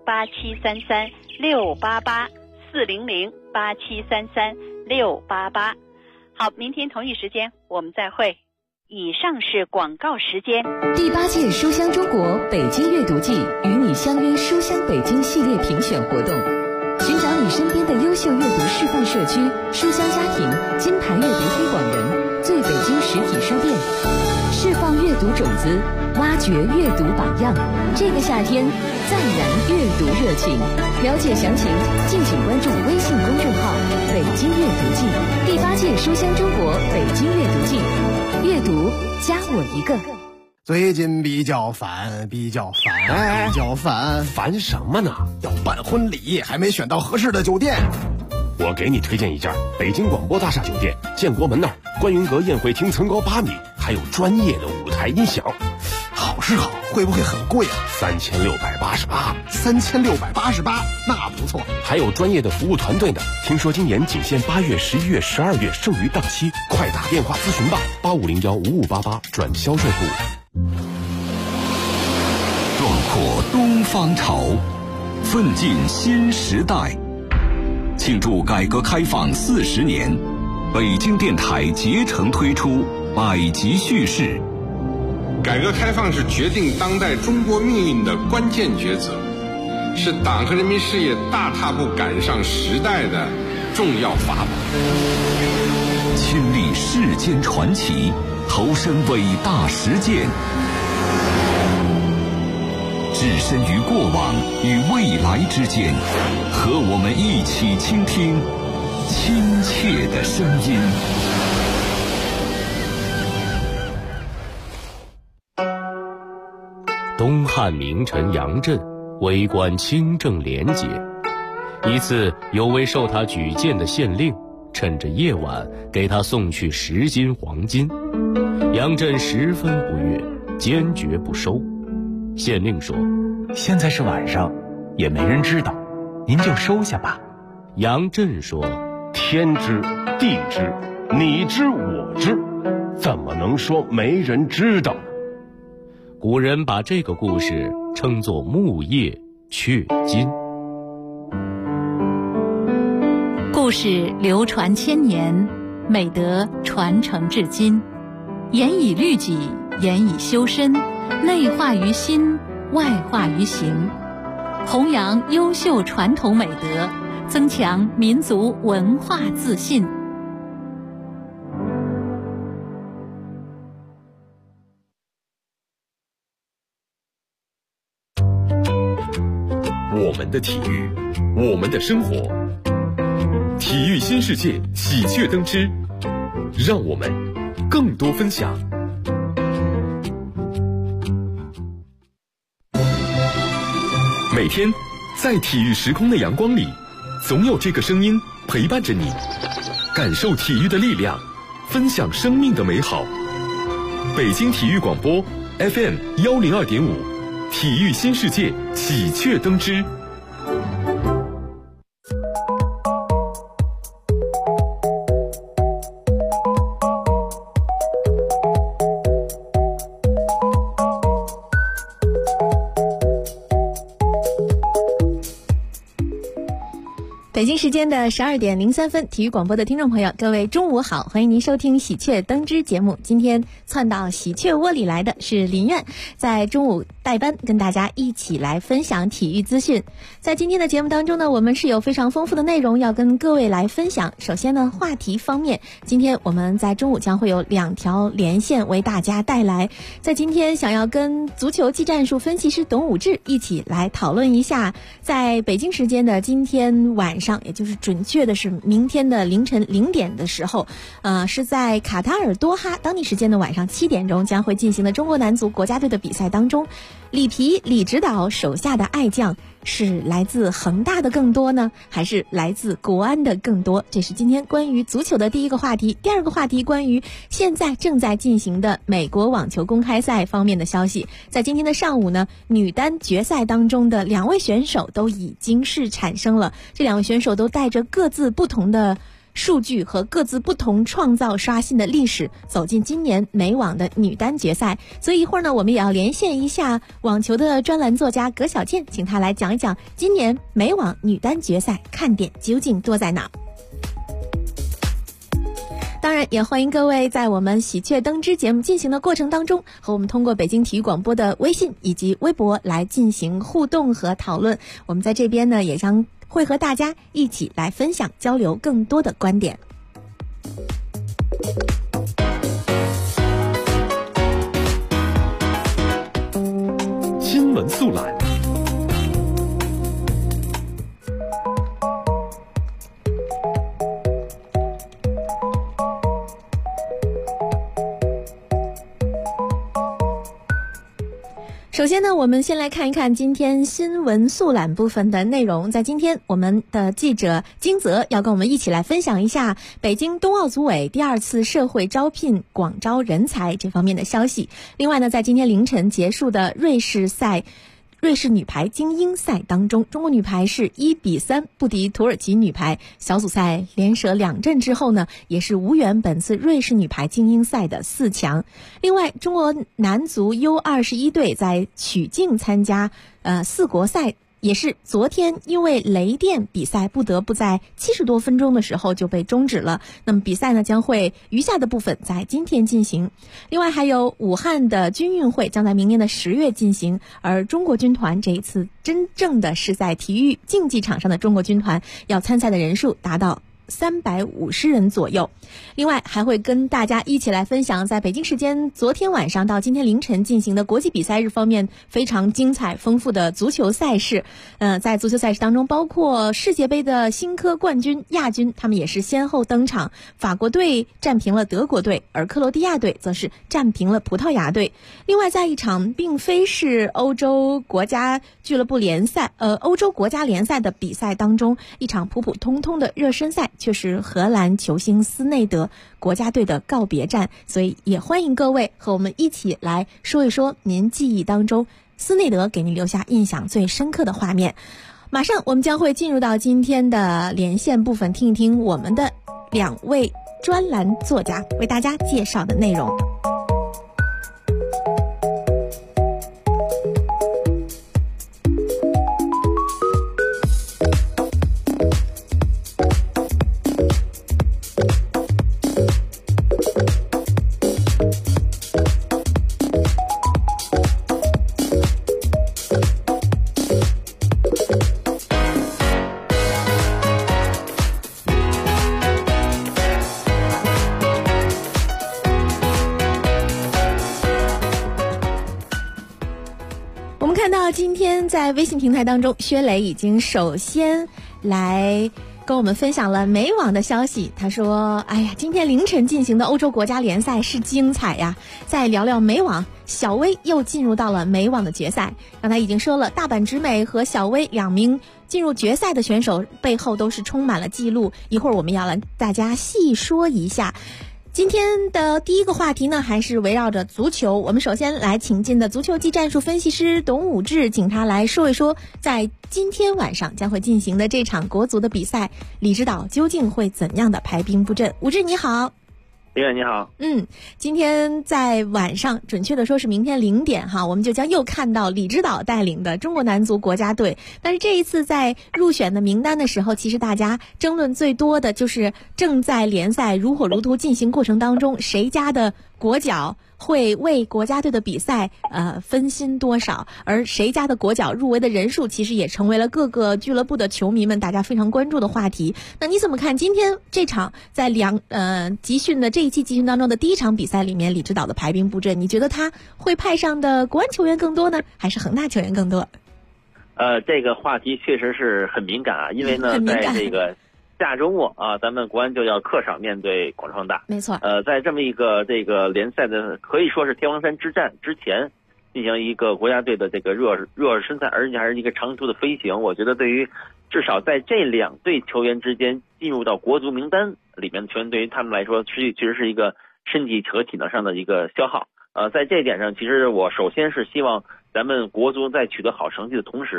8733-688-400-8733-688。好，明天同一时间我们再会。以上是广告时间。 第8届书香中国北京阅读季与你相约书香北京系列评选活动，寻找你身边的优秀阅读示范社区、书香家庭、金牌阅读推广人、最北京实体书店，释放阅读种子，挖掘阅读榜样。这个夏天再燃阅读热情。了解详情，敬请关注微信公众号“北京阅读季”。第8届书香中国北京阅读季，阅读加我一个。 最近比较烦， 烦什么呢？ 要办婚礼，还没选到合适的酒店。 我给你推荐一家北京广播大厦酒店，建国门那儿，观云阁宴会厅层高8米，还有专业的舞台音响。 好是好，会不会很贵啊？3688，那不错。 还有专业的服务团队呢。听说今年仅限8月、11月、12月，剩余档期，快打电话咨询吧，85015588转销售部。 壮阔东方潮，奋进新时代。庆祝改革开放40年，北京电台竭诚推出百集叙事。 改革开放是决定当代中国命运的关键抉择，是党和人民事业大踏步赶上时代的重要法宝。 亲历世间传奇，投身伟大实践，置身于过往与未来之间，和我们一起倾听亲切的声音。 东汉名臣杨震为官清正廉洁，一次有位受他举荐的县令趁着夜晚给他送去10斤黄金，杨震十分不悦，坚决不收。县令说： 现在是晚上，也没人知道，您就收下吧。 杨震说： 天知地知，你知我知，怎么能说没人知道呢？ 古人把这个故事称作木叶雀金。 故事流传千年，美德传承至今，严以律己，严以修身，内化于心，外化于行，弘扬优秀传统美德，增强民族文化自信。 我们的体育，我们的生活，体育新世界喜鹊登枝，让我们更多分享。每天在体育时空的阳光里，总有这个声音陪伴着你，感受体育的力量，分享生命的美好。北京体育广播 FM102.5，体育新世界喜鹊登枝。 北京时间的12点03分，体育广播的听众朋友，各位中午好，欢迎您收听喜鹊登枝节目。今天窜到喜鹊窝里来的是林苑，在中午代班跟大家一起来分享体育资讯。在今天的节目当中呢，我们是有非常丰富的内容要跟各位来分享。首先呢，话题方面，今天我们在中午将会有2条连线为大家带来。在今天想要跟足球技战术分析师董武志一起来讨论一下，在北京时间的今天晚上，也就是准确的是明天的凌晨0点的时候，是在卡塔尔多哈当地时间的晚上7点钟将会进行的中国男足国家队的比赛当中，里皮李指导手下的爱将是来自恒大的更多呢，还是来自国安的更多？这是今天关于足球的第一个话题。第二个话题关于现在正在进行的美国网球公开赛方面的消息。在今天的上午呢，女单决赛当中的2位选手都已经是产生了，这2位选手都带着各自不同的数据和各自不同创造刷新的历史，走进今年美网的女单决赛。所以一会儿呢，我们也要连线一下网球的专栏作家葛小倩，请她来讲一讲今年美网女单决赛看点究竟多在哪。当然也欢迎各位在我们喜鹊登枝节目进行的过程当中，和我们通过北京体育广播的微信以及微博来进行互动和讨论。我们在这边呢，也将会和大家一起来分享交流更多的观点。 新闻速览。 首先呢，我们先来看一看今天新闻速览部分的内容。在今天，我们的记者金泽要跟我们一起来分享一下北京冬奥组委第2次社会招聘广招人才这方面的消息。另外呢，在今天凌晨结束的瑞士女排精英赛当中，中国女排是1-3不敌土耳其女排，小组赛连舍2阵之后呢，也是无缘本次瑞士女排精英赛的4强。另外，中国男足 U21 队在曲靖参加4国赛，也是昨天因为雷电比赛不得不在70多分钟的时候就被终止了。那么比赛呢，将会余下的部分在今天进行。另外还有武汉的军运会将在明年的10月进行，而中国军团这一次真正的是在体育竞技场上的中国军团，要参赛的人数达到350人左右。另外还会跟大家一起来分享在北京时间昨天晚上到今天凌晨进行的国际比赛日方面非常精彩丰富的足球赛事。在足球赛事当中，包括世界杯的新科冠军、亚军，他们也是先后登场。法国队战平了德国队，而克罗地亚队则是战平了葡萄牙队。另外在一场并非是欧洲国家联赛的比赛当中，一场普普通通的热身赛，却是荷兰球星斯内德国家队的告别战。所以也欢迎各位和我们一起来说一说您记忆当中斯内德给您留下印象最深刻的画面。马上我们将会进入到今天的连线部分，听一听我们的2位专栏作家为大家介绍的内容。今天在微信平台当中，薛磊已经首先来跟我们分享了美网的消息。他说今天凌晨进行的欧洲国家联赛是精彩呀。再聊聊美网，小威又进入到了美网的决赛。刚才已经说了，大阪直美和小威2名进入决赛的选手背后都是充满了记录，一会儿我们要来大家细说一下。今天的第一个话题呢，还是围绕着足球。我们首先来请进的足球技战术分析师董武志，请他来说一说，在今天晚上将会进行的这场国足的比赛，李指导究竟会怎样的排兵布阵？武志你好。 李远你好。 今天在晚上，准确的说是明天0点我们就将又看到李指导带领的中国男足国家队。但是这一次在入选的名单的时候，其实大家争论最多的就是正在联赛如火如荼进行过程当中，谁家的国脚会为国家队的比赛分心多少，而谁家的国脚入围的人数其实也成为了各个俱乐部的球迷们大家非常关注的话题。那你怎么看今天这场在集训的这一期集训当中的第一场比赛里面，李指导的排兵布阵，你觉得他会派上的国安球员更多呢，还是恒大球员更多？ 这个话题确实是很敏感啊，因为呢在这个下周末咱们国安就要客场面对广创大。 没错。 在这么一个这个联赛的可以说是天王山之战之前，进行一个国家队的这个热身赛，而且还是一个长途的飞行。我觉得对于至少在这2队球员之间进入到国足名单里面的球员，对于他们来说，其实是一个身体和体能上的一个消耗。在这一点上，其实我首先是希望咱们国足在取得好成绩的同时，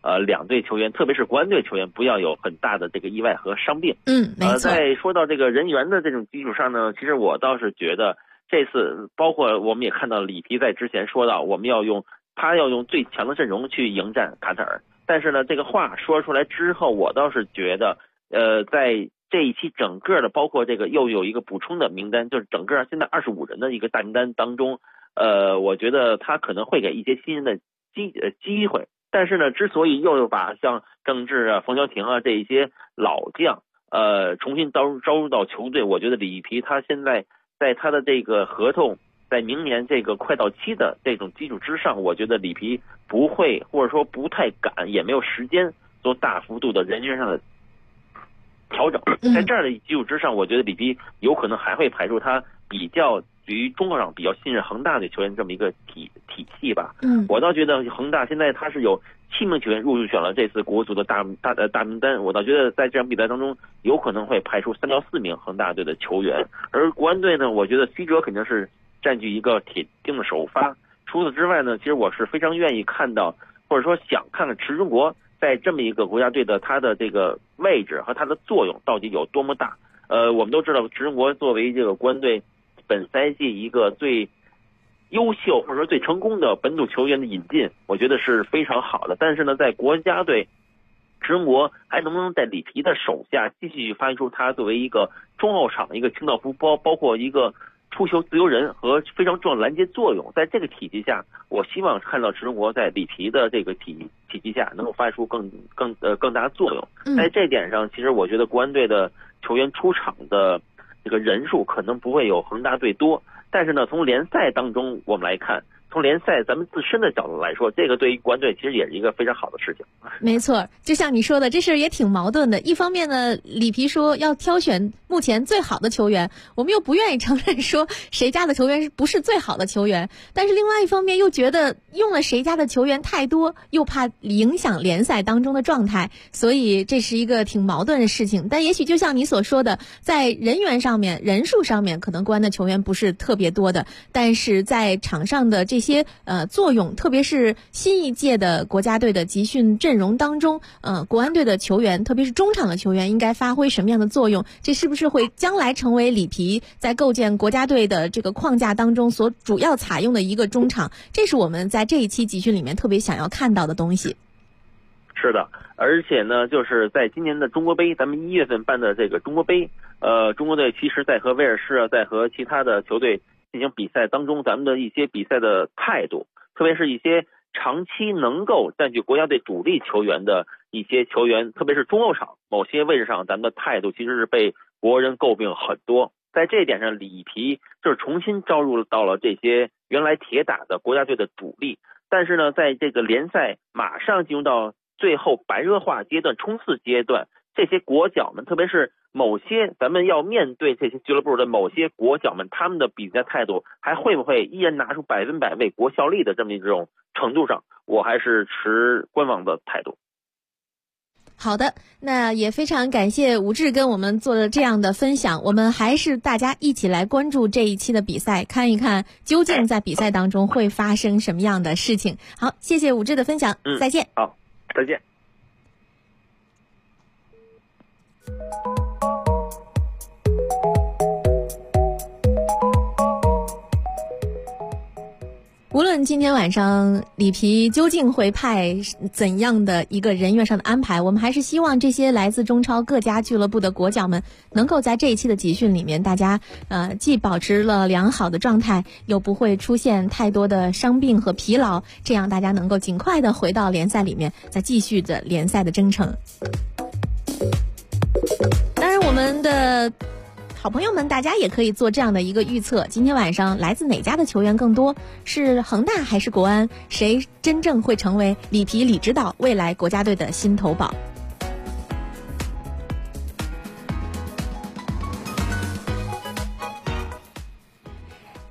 两队球员，特别是国安队球员不要有很大的这个意外和伤病。 没错。 在说到这个人员的这种基础上呢，其实我倒是觉得这次包括我们也看到里皮在之前说到他要用最强的阵容去迎战卡塔尔，但是呢这个话说出来之后，我倒是觉得在这一期整个的包括这个又有一个补充的名单，就是整个现在25人的一个大名单当中，我觉得他可能会给一些新人的机会。但是呢，之所以又把像郑智啊、冯潇霆啊这一些老将重新招入到球队，我觉得里皮他现在在他的这个合同在明年这个快到期的这种基础之上，我觉得里皮不会或者说不太敢，也没有时间做大幅度的人员上的调整。在这样的基础之上，我觉得里皮有可能还会排出他比较于中国上比较信任恒大的球员这么一个体系吧。我倒觉得恒大现在他是有7名球员入选了这次国足的大名单，我倒觉得在这场比赛当中有可能会排出3到4名恒大队的球员。而国安队呢，我觉得 C 哲肯定是占据一个铁定的首发。除此之外呢，其实我是非常愿意看到，或者说想看看池中国在这么一个国家队的他的这个位置和他的作用到底有多么大。我们都知道池中国作为这个国安队本赛季一个最优秀或者说最成功的本土球员的引进，我觉得是非常好的。但是呢，在国家队池中国还能不能在里皮的手下继续发挥出他作为一个中后场的一个清道夫，包括一个出球自由人和非常重要的拦截作用，在这个体系下，我希望看到池中国在里皮的这个体系下能够发出更大的作用。在这点上，其实我觉得国安队的球员出场的这个人数可能不会有恒大队多，但是呢，从联赛当中我们来看，从联赛咱们自身的角度来说，这个对于国安队其实也是一个非常好的事情。 没错，就像你说的，这事也挺矛盾的。一方面呢，里皮说要挑选目前最好的球员，我们又不愿意承认说谁家的球员不是最好的球员，但是另外一方面又觉得用了谁家的球员太多，又怕影响联赛当中的状态，所以这是一个挺矛盾的事情。但也许就像你所说的，在人员上面、人数上面，可能国安的球员不是特别多的，但是在场上的这些作用，特别是新一届的国家队的集训阵容当中，国安队的球员，特别是中场的球员应该发挥什么样的作用？这是不是会将来成为里皮在构建国家队的这个框架当中所主要采用的一个中场？这是我们在这一期集训里面特别想要看到的东西。 是的，而且呢，就是在今年的中国杯，咱们1月份办的这个中国杯，中国队其实在和威尔士啊，在和其他的球队进行比赛当中，咱们的一些比赛的态度，特别是一些长期能够占据国家队主力球员的一些球员，特别是中后场某些位置上，咱们的态度其实是被国人诟病很多。在这一点上，里皮就是重新招入到了这些原来铁打的国家队的主力，但是呢，在这个联赛马上进入到最后白热化阶段、冲刺阶段，这些国脚们，特别是某些咱们要面对这些俱乐部的某些国脚们，他们的比赛态度还会不会依然拿出100%为国效力的这么一种程度上，我还是持观望的态度。 好的，那也非常感谢武志跟我们做了这样的分享，我们还是大家一起来关注这一期的比赛，看一看究竟在比赛当中会发生什么样的事情。好，谢谢武志的分享，再见。 好，再见。 无论今天晚上里皮究竟会派怎样的一个人员上的安排，我们还是希望这些来自中超各家俱乐部的国脚们能够在这一期的集训里面，大家既保持了良好的状态，又不会出现太多的伤病和疲劳，这样大家能够尽快的回到联赛里面，再继续着联赛的征程。当然我们的好朋友们，大家也可以做这样的一个预测，今天晚上来自哪家的球员更多？是恒大还是国安？谁真正会成为里皮李指导未来国家队的心头宝？第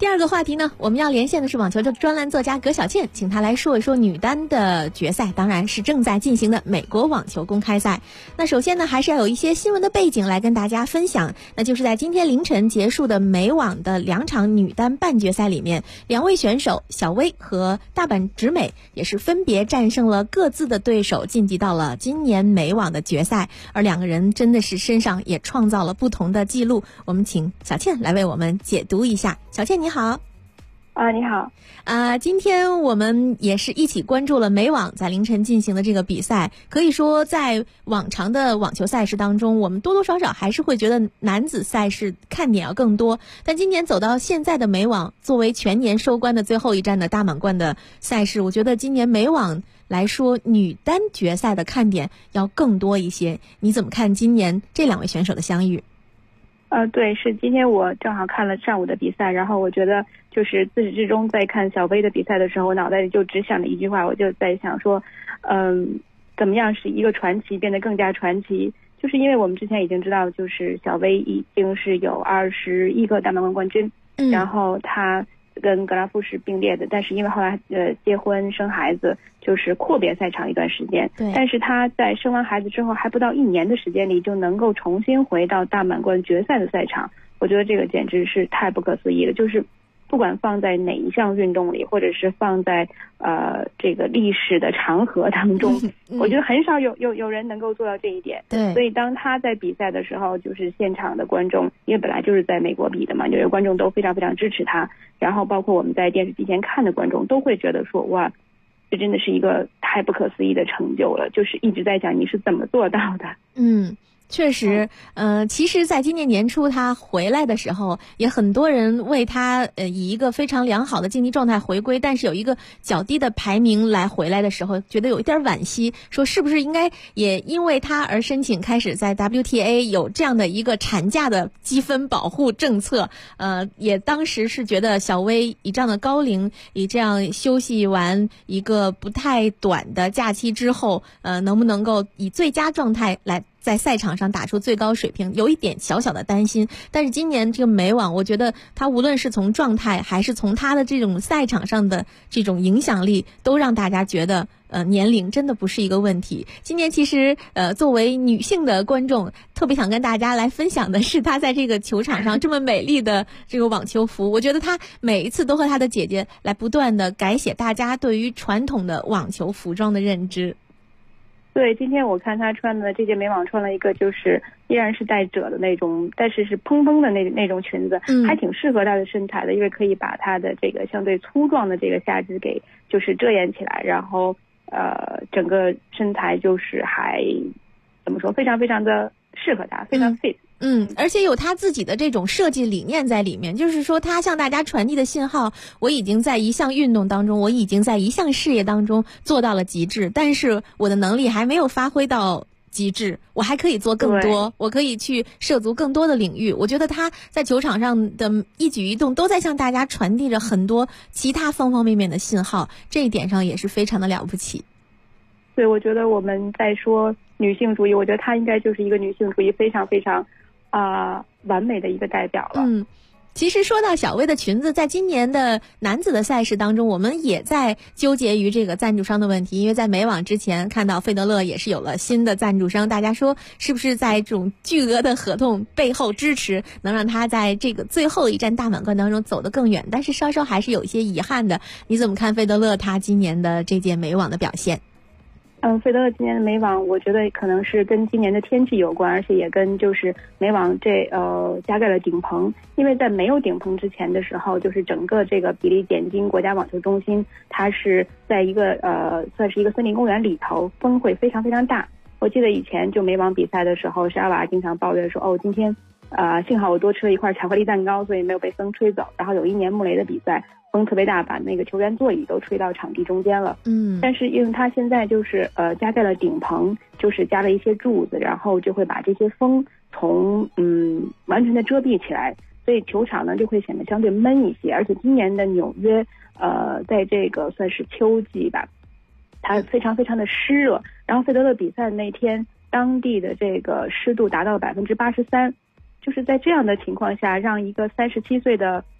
第二个话题呢，我们要连线的是网球的专栏作家葛小倩，请她来说一说女单的决赛，当然是正在进行的美国网球公开赛。那首先呢，还是要有一些新闻的背景来跟大家分享，那就是在今天凌晨结束的美网的2场女单半决赛里面，2位选手小威和大阪直美也是分别战胜了各自的对手，晋级到了今年美网的决赛，而2个人真的是身上也创造了不同的记录。我们请小倩来为我们解读一下。小倩你好。 你好。 今天我们也是一起关注了美网在凌晨进行的这个比赛。可以说在往常的网球赛事当中，我们多多少少还是会觉得男子赛事看点要更多，但今年走到现在的美网，作为全年收官的最后一站的大满贯的赛事，我觉得今年美网来说女单决赛的看点要更多一些。你怎么看今年这2位选手的相遇？ 对，是今天我正好看了上午的比赛，然后我觉得就是自始至终在看小威的比赛的时候，我脑袋里就只想着一句话，我就在想说，怎么样使一个传奇变得更加传奇？就是因为我们之前已经知道，就是小威已经是有21个大满贯冠军，然后他跟格拉夫是并列的，但是因为后来结婚生孩子，就是阔别赛场一段时间。对。但是他在生完孩子之后，还不到1年的时间里，就能够重新回到大满贯决赛的赛场，我觉得这个简直是太不可思议了。就是不管放在哪一项运动里，或者是放在这个历史的长河当中，我觉得很少有人能够做到这一点。对。所以当他在比赛的时候，就是现场的观众，因为本来就是在美国比的嘛，纽约观众都非常非常支持他，然后包括我们在电视机前看的观众都会觉得说，哇，这真的是一个太不可思议的成就了，就是一直在讲你是怎么做到的。 确实，其实在今年年初他回来的时候，也很多人为他以一个非常良好的竞技状态回归，但是有一个较低的排名来回来的时候，觉得有一点惋惜，说是不是应该也因为他而申请开始在 WTA 有这样的一个产假的积分保护政策。也当时是觉得小威以这样的高龄，以这样休息完一个不太短的假期之后，能不能够以最佳状态来在赛场上打出最高水平，有一点小小的担心。但是今年这个美网，我觉得他无论是从状态还是从他的这种赛场上的这种影响力，都让大家觉得年龄真的不是一个问题。今年其实作为女性的观众，特别想跟大家来分享的是她在这个球场上这么美丽的这个网球服。我觉得她每一次都和她的姐姐来不断的改写大家对于传统的网球服装的认知。 对，今天我看她穿的这届美网穿了一个就是依然是带褶的那种，但是是蓬蓬的那种裙子，还挺适合她的身材的，因为可以把她的这个相对粗壮的这个下肢给就是遮掩起来，然后整个身材就是还怎么说，非常非常的适合她，非常 fit。 而且有他自己的这种设计理念在里面，就是说他向大家传递的信号，我已经在一项运动当中，我已经在一项事业当中做到了极致，但是我的能力还没有发挥到极致，我还可以做更多，我可以去涉足更多的领域。我觉得他在球场上的一举一动都在向大家传递着很多其他方方面面的信号，这一点上也是非常的了不起。 对，我觉得我们在说女性主义，我觉得她应该就是一个女性主义非常非常完美的一个代表了。 其实说到小威的裙子，在今年的男子的赛事当中，我们也在纠结于这个赞助商的问题，因为在美网之前看到费德勒也是有了新的赞助商，大家说是不是在这种巨额的合同背后支持，能让他在这个最后一站大满贯当中走得更远，但是稍稍还是有一些遗憾的。你怎么看费德勒他今年的这届美网的表现？ 费德勒今年的美网，我觉得可能是跟今年的天气有关，而且也跟就是美网加盖了顶棚，因为在没有顶棚之前的时候，就是整个这个比利简金国家网球中心，它是在一个算是一个森林公园里头，风会非常非常大。我记得以前就美网比赛的时候，沙瓦经常抱怨说，今天幸好我多吃了一块巧克力蛋糕，所以没有被风吹走。然后有一年穆雷的比赛，风特别大，把那个球员座椅都吹到场地中间了。但是因为他现在就是加盖了顶棚，就是加了一些柱子，然后就会把这些风从完全的遮蔽起来，所以球场呢就会显得相对闷一些。而且今年的纽约在这个算是秋季吧，它非常非常的湿热，然后费德勒比赛那天当地的这个湿度达到了83%，就是在这样的情况下，让一个37岁的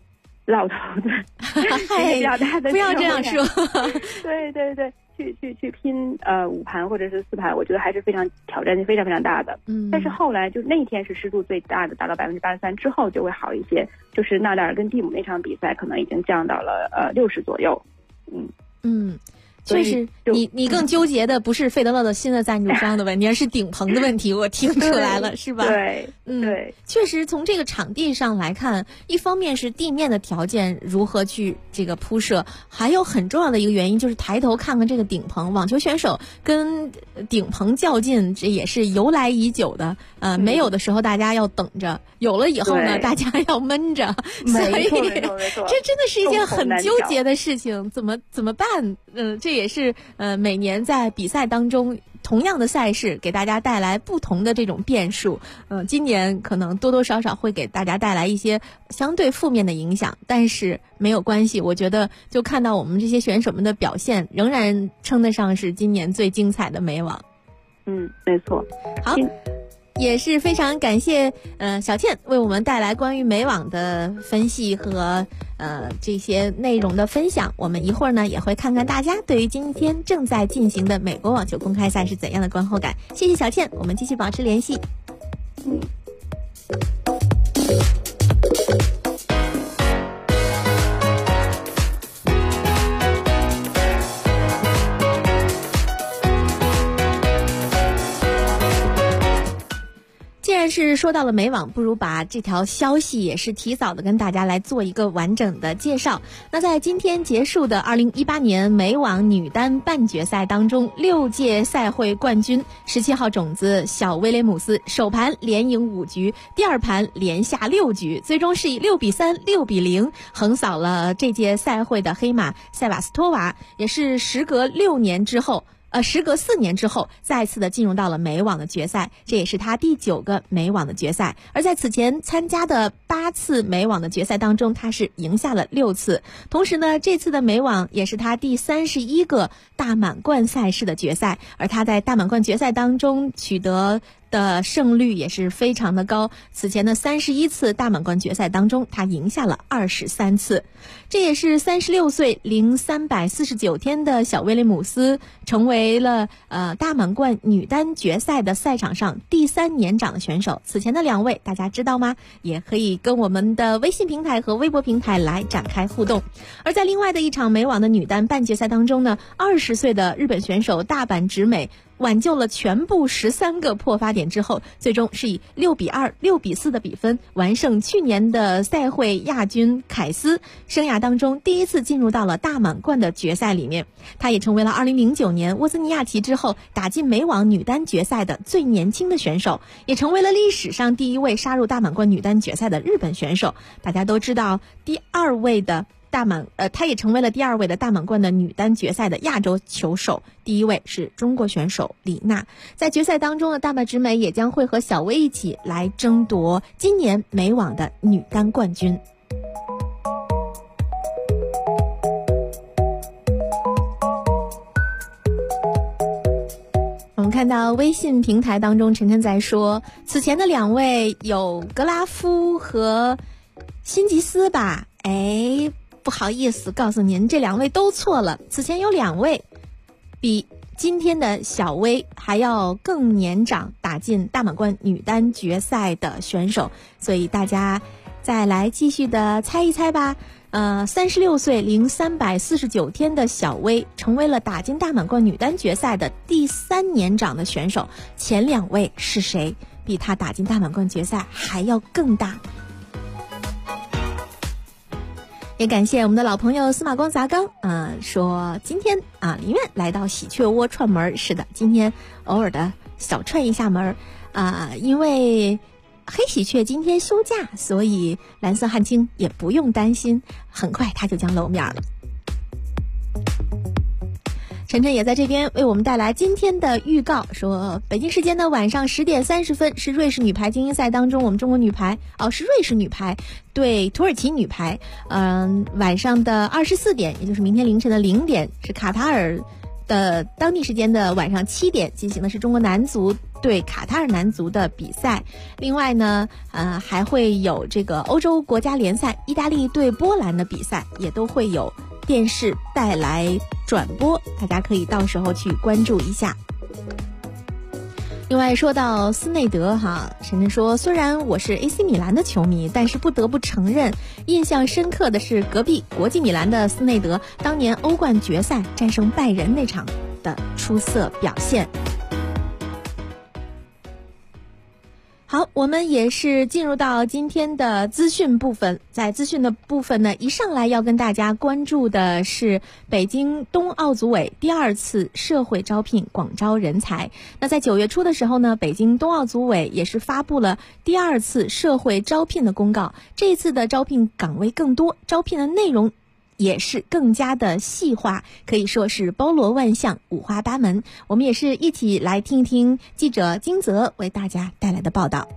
老头子，比较大的， 不要这样说。 对对对，去拼5盘或者是4盘，我觉得还是非常挑战性非常非常大的。但是后来就那天是湿度最大的，达到83%之后就会好一些。就是纳达尔跟蒂姆那场比赛可能已经降到了60左右。 确实，你更纠结的不是费德勒的新的赞助商的问题，而是顶棚的问题，我听出来了，是吧？ 对，对， 确实从这个场地上来看，一方面是地面的条件如何去这个铺设，还有很重要的一个原因就是抬头看看这个顶棚，网球选手跟顶棚较劲，这也是由来已久的。没有的时候大家要等着，有了以后呢，大家要闷着，所以没错， 这真的是一件很纠结的事情，怎么办？这也是每年在比赛当中同样的赛事给大家带来不同的这种变数。今年可能多多少少会给大家带来一些相对负面的影响，但是没有关系，我觉得就看到我们这些选手们的表现，仍然称得上是今年最精彩的美网。 没错。 好。也是非常感谢小倩为我们带来关于美网的分析和这些内容的分享。我们一会儿呢也会看看大家对于今天正在进行的美国网球公开赛是怎样的观后感。谢谢小倩，我们继续保持联系。既然是说到了美网，不如把这条消息也是提早的跟大家来做一个完整的介绍。那在今天结束的2018年美网女单半决赛当中，6届赛会冠军17号种子小威廉姆斯首盘连赢5局，第二盘连下6局，最终是以6比3、6比0横扫了这届赛会的黑马塞瓦斯托娃，也是时隔4年之后再次的进入到了美网的决赛，这也是他第9个美网的决赛。而在此前参加的8次美网的决赛当中，他是赢下了6次。同时呢，这次的美网也是他第31个大满贯赛事的决赛，而他在大满贯决赛当中取得的胜率也是非常的高，此前的31次大满贯决赛当中，他赢下了23次。这也是36岁零349天的小威廉姆斯成为了大满贯女单决赛的赛场上第3年长的选手。此前的2位大家知道吗？也可以跟我们的微信平台和微博平台来展开互动。而在另外的一场美网的女单半决赛当中呢，20岁的日本选手大阪直美挽救了全部13个破发点之后，最终是以6比2、6比4的比分完胜去年的赛会亚军凯斯，生涯当中第一次进入到了大满贯的决赛里面。他也成为了2009年沃兹尼亚奇之后打进美网女单决赛的最年轻的选手，也成为了历史上第一位杀入大满贯女单决赛的日本选手。大家都知道，他也成为了第2位的大满贯的女单决赛的亚洲球手，第1位是中国选手李娜。在决赛当中的大阪直美也将会和小威一起来争夺今年美网的女单冠军。我们看到微信平台当中晨晨在说，此前的2位有格拉夫和辛吉斯吧？不好意思告诉您，这2位都错了。此前有2位比今天的小威还要更年长打进大满贯女单决赛的选手，所以大家再来继续的猜一猜吧。36岁零349天的小威成为了打进大满贯女单决赛的第3年长的选手，前2位是谁？比他打进大满贯决赛还要更大。也感谢我们的老朋友司马光砸缸，说今天林苑来到喜鹊窝串门。是的，今天偶尔的小串一下门，因为黑喜鹊今天休假，所以蓝色汉卿也不用担心，很快他就将露面了。晨晨也在这边为我们带来今天的预告，说北京时间的晚上10点30分是瑞士女排精英赛当中，我们中国女排是瑞士女排对土耳其女排。晚上的24点，也就是明天凌晨的0点是卡塔尔当地时间的晚上7点进行的是中国男足对卡塔尔男足的比赛。另外呢，还会有这个欧洲国家联赛意大利对波兰的比赛，也都会有电视带来转播，大家可以到时候去关注一下。另外说到斯内德晨晨说，虽然我是 AC 米兰的球迷，但是不得不承认，印象深刻的是隔壁国际米兰的斯内德当年欧冠决赛战胜拜仁那场的出色表现。好，我们也是进入到今天的资讯部分。在资讯的部分呢，一上来要跟大家关注的是北京冬奥组委第2次社会招聘广招人才。那在9月初的时候呢，北京冬奥组委也是发布了第2次社会招聘的公告。这次的招聘岗位更多，招聘的内容也是更加的细化，可以说是包罗万象，五花八门。我们也是一起来听一听记者金泽为大家带来的报道。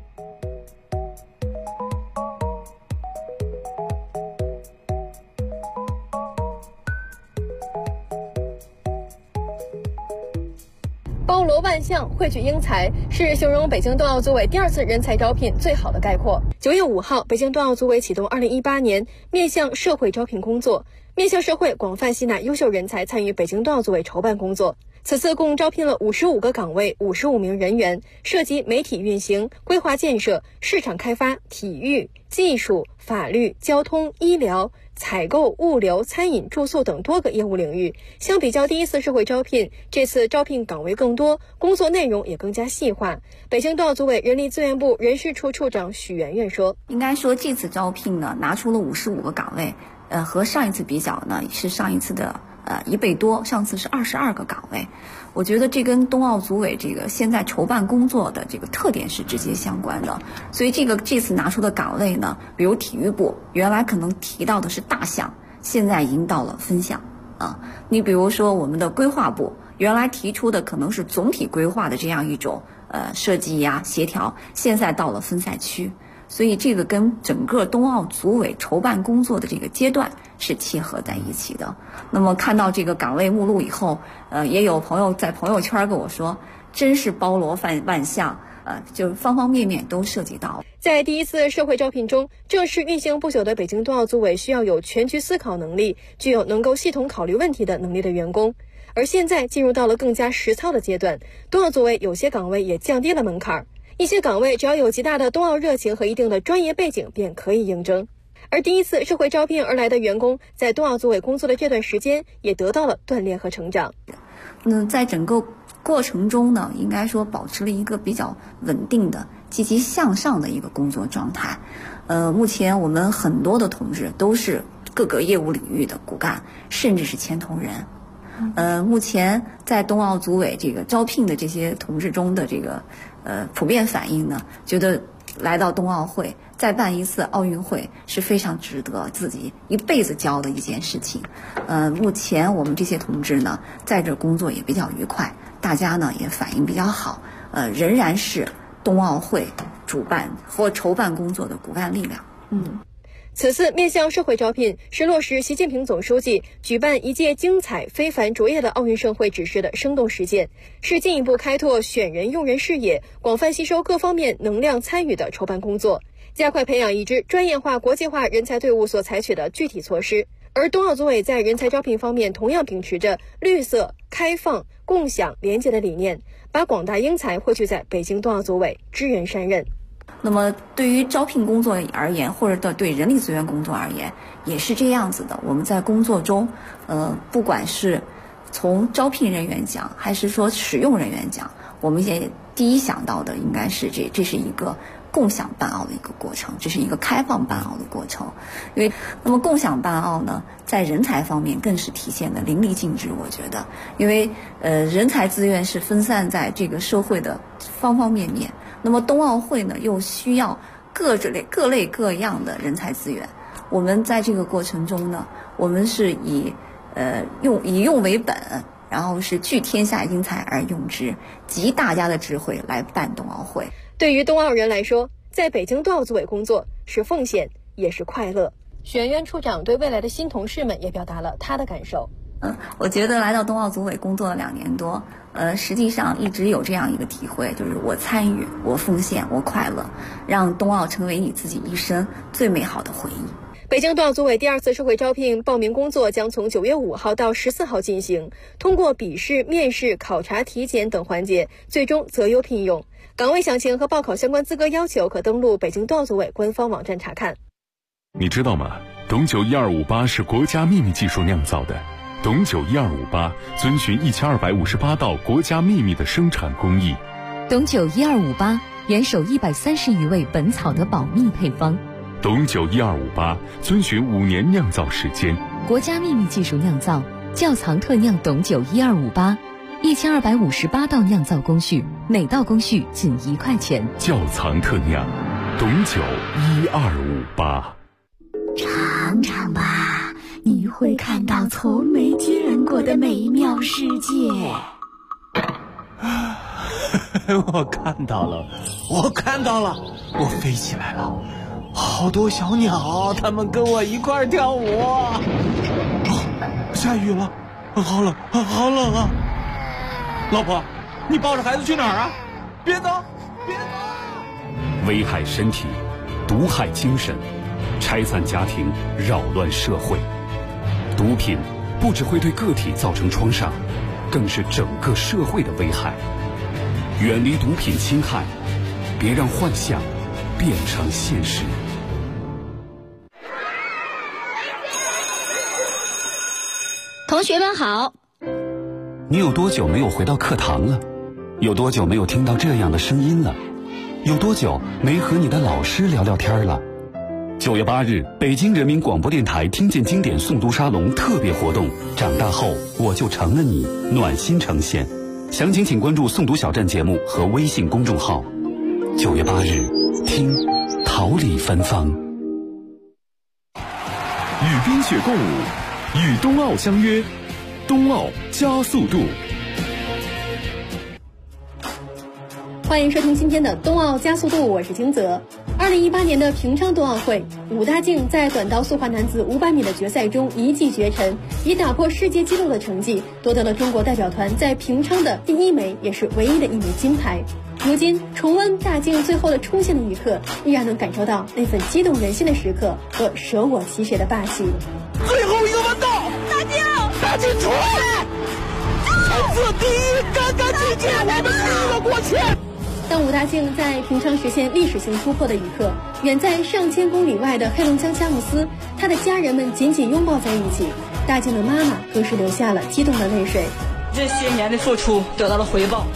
包罗万象，汇聚英才，是形容北京冬奥组委第2次人才招聘最好的概括。9月5号，北京冬奥组委启动2018年面向社会招聘工作，面向社会广泛吸纳优秀人才参与北京冬奥组委筹办工作。此次共招聘了55个岗位，55名人员，涉及媒体运行、规划建设、市场开发、体育、技术、法律、交通、医疗、采购、物流、餐饮、住宿等多个业务领域。相比较第1次社会招聘，这次招聘岗位更多，工作内容也更加细化。北京冬奥组委人力资源部人事处处长许媛媛说， 应该说这次招聘呢，拿出了55个岗位，和上一次比较呢，是上一次的1倍多，上次是22个岗位。我觉得这跟冬奥组委这个现在筹办工作的这个特点是直接相关的。所以这次拿出的岗位呢，比如体育部原来可能提到的是大项，现在已经到了分项啊。你比如说我们的规划部原来提出的可能是总体规划的这样一种设计呀、协调，现在到了分赛区。所以这个跟整个冬奥组委筹办工作的这个阶段是契合在一起的。那么看到这个岗位目录以后，也有朋友在朋友圈跟我说，真是包罗万象，就方方面面都涉及到。 在第1次社会招聘中，正式运行不久的北京冬奥组委需要有全局思考能力，具有能够系统考虑问题的能力的员工。而现在进入到了更加实操的阶段，冬奥组委有些岗位也降低了门槛。一些岗位只要有极大的冬奥热情和一定的专业背景便可以应征。而第1次社会招聘而来的员工在冬奥组委工作的这段时间也得到了锻炼和成长。 在整个过程中呢，应该说保持了一个比较稳定的积极向上的一个工作状态。目前我们很多的同志都是各个业务领域的骨干，甚至是牵头人。目前在冬奥组委这个招聘的这些同志中的这个普遍反应呢，觉得来到冬奥会再办一次奥运会是非常值得自己一辈子骄傲的一件事情。目前我们这些同志呢，在这工作也比较愉快，大家呢也反应比较好，仍然是冬奥会主办或筹办工作的骨干力量。 此次面向社会招聘是落实习近平总书记举办一届精彩非凡卓越的奥运盛会指示的生动实践，是进一步开拓选人用人视野，广泛吸收各方面能量参与的筹办工作，加快培养一支专业化国际化人才队伍所采取的具体措施。而冬奥组委在人才招聘方面同样秉持着绿色、开放、共享、廉洁的理念，把广大英才汇聚在北京冬奥组委，支援善任。 那么对于招聘工作而言，或者对人力资源工作而言，也是这样子的。我们在工作中，不管是从招聘人员讲，还是说使用人员讲，我们也第一想到的应该是这是一个共享办奥的一个过程，这是一个开放办奥的过程。因为那么共享办奥呢，在人才方面更是体现的淋漓尽致，我觉得。因为人才资源是分散在这个社会的方方面面，那么冬奥会呢又需要各类各样的人才资源。我们在这个过程中呢，我们是以用为本，然后是聚天下英才而用之，集大家的智慧来办冬奥会。 对于冬奥人来说，在北京冬奥组委工作是奉献，也是快乐。许媛媛处长对未来的新同事们也表达了他的感受。 我觉得来到冬奥组委工作了2年多，实际上一直有这样一个体会，就是我参与，我奉献，我快乐，让冬奥成为你自己一生最美好的回忆。 北京冬奥组委第2次社会招聘报名工作将从9月5号到14号进行，通过笔试、面试、考察、体检等环节，最终择优聘用。岗位详情和报考相关资格要求可登录北京冬奥组委官方网站查看。 你知道吗？董酒1258是国家秘密技术酿造的。董酒1258遵循1258道国家秘密的生产工艺。 董酒1258严守130余味本草的保密配方。 董酒1258遵循5年酿造时间， 国家秘密技术酿造，窖藏特酿董酒1258，1258道酿造工序，每道工序仅1块钱。 窖藏特酿董酒1258。 尝尝吧，你会看到从没见过的美妙世界。 我看到了，我飞起来了，好多小鸟，它们跟我一块儿跳舞。下雨了，好冷啊！老婆，你抱着孩子去哪儿啊？别走！ 危害身体，毒害精神，拆散家庭，扰乱社会。毒品不只会对个体造成创伤，更是整个社会的危害。远离毒品侵害，别让幻想变成现实。 同学们好。 你有多久没有回到课堂了？有多久没有听到这样的声音了？有多久没和你的老师聊聊天了？9月8日，北京人民广播电台听见经典诵读沙龙特别活动，长大后我就成了你，暖心呈现。详情请关注诵读小站节目和微信公众号。9月8日，听桃李芬芳。 与冰雪共舞，与冬奥相约，冬奥加速度。 欢迎收听今天的冬奥加速度，我是金泽。2018年的平昌冬奥会，武大靖在短道速滑男子500米的决赛中一骑绝尘，以打破世界纪录的成绩夺得了中国代表团在平昌的第1枚也是唯一的1枚金牌。如今重温大靖最后的出现的一刻，依然能感受到那份激动人心的时刻和舍我其谁的霸气。 最后一个弯道，大靖出来！红色第一，干干净净，我们赢了国庆。 当武大靖在平昌实现历史性突破的一刻，远在上千公里外的黑龙江佳木斯，他的家人们紧紧拥抱在一起，大靖的妈妈更是流下了激动的泪水。 这些年的付出得到了回报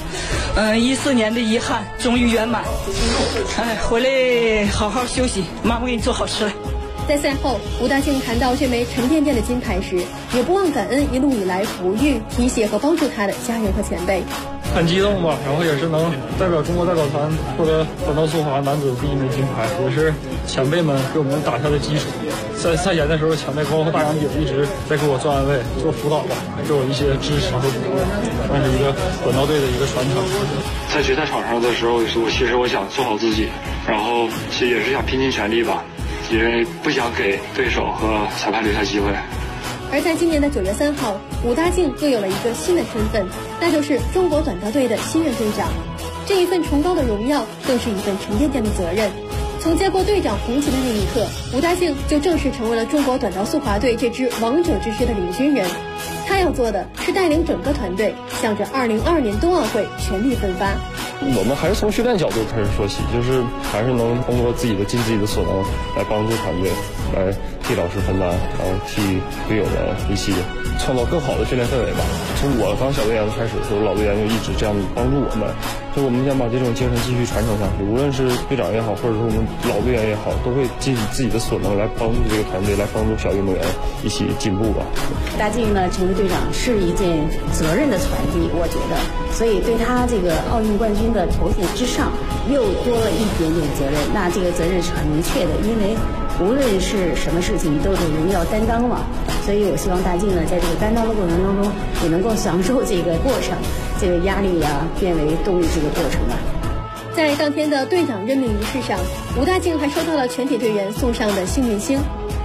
，14年的遗憾终于圆满。回来好好休息，妈妈给你做好吃了。 在赛后，武大靖谈到这枚沉甸甸的金牌时，也不忘感恩一路以来哺育、提携和帮助他的家人和前辈。 很激动吧，然后也是能代表中国代表团获得短道速滑男子第1枚金牌，也是前辈们给我们打下的基础。在赛前的时候，前辈包括大杨姐一直在给我做安慰、做辅导吧，给我一些支持和鼓励，算是一个短道队的一个传承。 在决赛场上的时候，其实我想做好自己，然后其实也是想拼尽全力吧，因为不想给对手和裁判留下机会。 而在今年的9月3号，武大靖又有了一个新的身份，那就是中国短道队的新任队长。这一份崇高的荣耀，更是一份沉甸甸的责任。从接过队长红旗的那一刻，武大靖就正式成为了中国短道速滑队这支王者之师的领军人。他要做的是带领整个团队向着2022年冬奥会全力奋发。 我们还是从训练角度开始说起，就是还是能通过尽自己的所能来帮助团队，来替老师分担，然后替队友们一起创造更好的训练氛围吧。从我当小队员开始的时候，老队员就一直这样帮助我们，所以我们想把这种精神继续传承下去。无论是队长也好，或者是我们老队员也好，都会尽自己的所能来帮助这个团队，来帮助小运动员一起进步吧。 大靖呢成为队长是一件责任的传递，我觉得，所以对他这个奥运冠军的头衔之上又多了一点点责任。那这个责任是很明确的，因为无论是什么事情都有人要担当嘛，所以我希望大靖呢在这个担当的过程当中也能够享受这个过程，这个压力啊变为动力这个过程啊。 在当天的队长任命仪式上，武大靖还收到了全体队员送上的幸运星。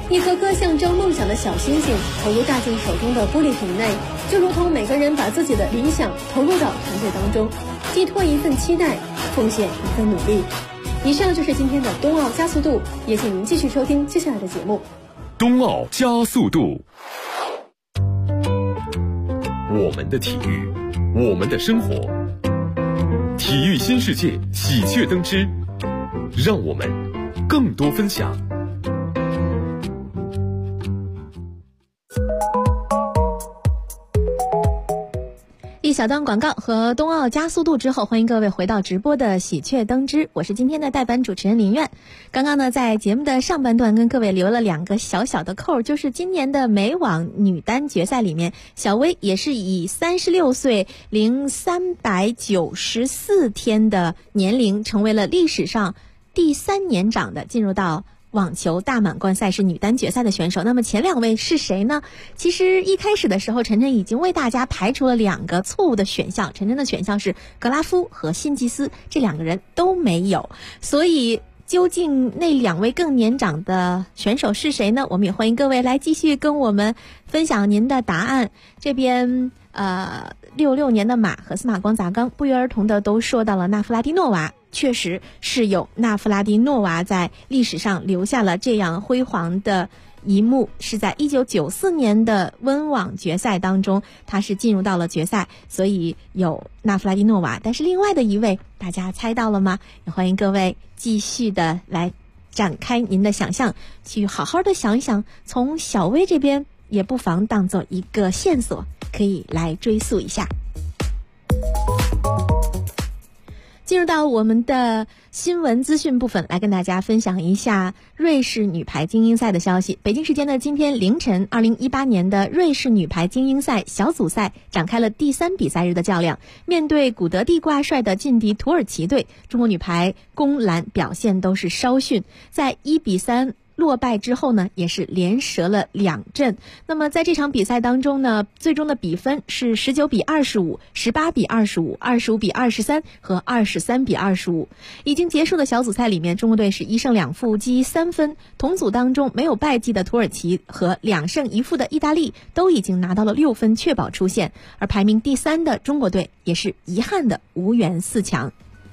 一颗颗象征梦想的小星星投入大镜手中的玻璃瓶内，就如同每个人把自己的理想投入到团队当中，寄托一份期待，奉献一份努力。以上就是今天的冬奥加速度，也请您继续收听接下来的节目。 冬奥加速度，我们的体育，我们的生活，体育新世界喜鹊登枝，让我们更多分享。 一小段广告和冬奥加速度之后，欢迎各位回到直播的喜鹊登枝，我是今天的代班主持人林苑。刚刚呢，在节目的上半段跟各位留了2个小小的扣，就是今年的美网女单决赛里面，小薇也是以36岁零394天的年龄，成为了历史上第3年长的进入到网球大满贯赛事女单决赛的选手。那么前2位是谁呢？其实一开始的时候，晨晨已经为大家排除了2个错误的选项。晨晨的选项是格拉夫和辛吉斯，这2个人都没有。所以究竟那2位更年长的选手是谁呢？我们也欢迎各位来继续跟我们分享您的答案。这边66年的马和司马光砸缸，不约而同的都说到了纳夫拉蒂诺娃。确实是有纳夫拉蒂诺娃在历史上留下了这样辉煌的一幕，是在1994年的温网决赛当中，他是进入到了决赛，所以有纳夫拉蒂诺娃。但是另外的一位大家猜到了吗？也欢迎各位继续的来展开您的想象，去好好的想一想，从小薇这边也不妨当做一个线索，可以来追溯一下。进入到我们的新闻资讯部分，来跟大家分享一下瑞士女排精英赛的消息。北京时间的今天凌晨，2018年的瑞士女排精英赛小组赛展开了第3比赛日的较量。面对古德地挂帅的劲敌土耳其队，中国女排攻篮表现都是稍逊，在1比3落败之后呢，也是连折了2阵。那么在这场比赛当中呢，最终的比分是19比25、18比25、25比23和23比25。已经结束的小组赛里面，中国队是1胜2负，积3分。同组当中没有败绩的土耳其和2胜1负的意大利都已经拿到了6分，确保出线。而排名第3的中国队也是遗憾的无缘4强。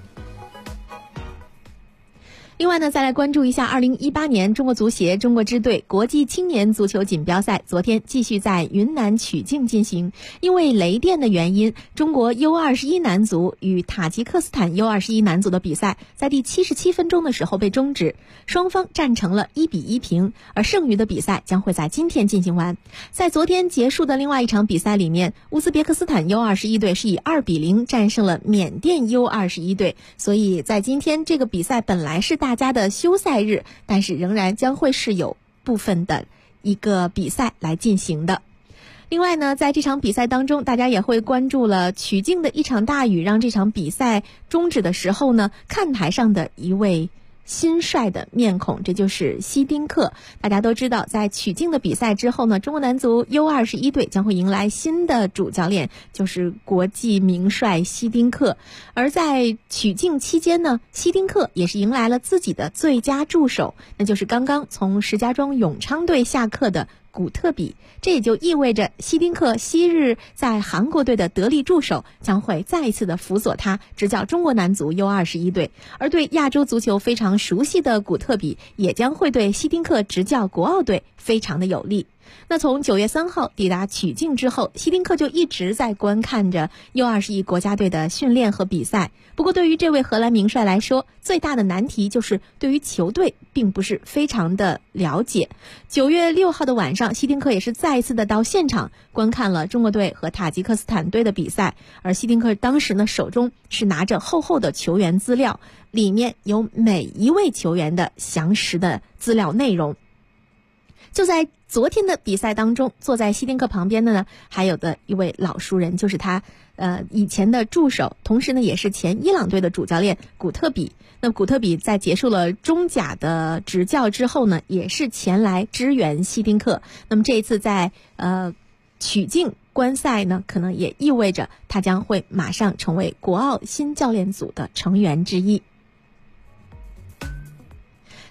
另外呢，再来关注一下2018年中国足协中国支队国际青年足球锦标赛，昨天继续在云南曲靖进行。因为雷电的原因，中国 U21 男足与塔吉克斯坦 U21 男足的比赛在第77分钟的时候被终止，双方战成了1比1平，而剩余的比赛将会在今天进行完。在昨天结束的另外一场比赛里面，乌兹别克斯坦 U21 队是以2比0战胜了缅甸 U21 队，所以在今天这个比赛本来是大家的休赛日，但是仍然将会是有部分的一个比赛来进行的。另外呢，在这场比赛当中，大家也会关注了曲靖的一场大雨让这场比赛终止的时候呢，看台上的一位新帅的面孔，这就是希丁克。大家都知道，在曲靖的比赛之后呢，中国男足 U21 队将会迎来新的主教练，就是国际名帅希丁克。而在曲靖期间呢，希丁克也是迎来了自己的最佳助手，那就是刚刚从石家庄永昌队下课的古特比。这也就意味着希丁克昔日在韩国队的得力助手将会再一次的辅佐他执教中国男足 U21 队，而对亚洲足球非常熟悉的古特比也将会对希丁克执教国奥队非常的有利。那从9月3号抵达曲靖之后，希丁克就一直在观看着 U21 国家队的训练和比赛。不过对于这位荷兰名帅来说，最大的难题就是对于球队并不是非常的了解。9月6号的晚上，希丁克也是再一次的到现场观看了中国队和塔吉克斯坦队的比赛，而希丁克当时呢手中是拿着厚厚的球员资料，里面有每一位球员的详实的资料内容。就在昨天的比赛当中，坐在希丁克旁边的呢，还有的一位老熟人，就是他以前的助手，同时呢也是前伊朗队的主教练古特比。那古特比在结束了中甲的执教之后呢，也是前来支援希丁克。那么这一次在曲靖观赛呢，可能也意味着他将会马上成为国奥新教练组的成员之一。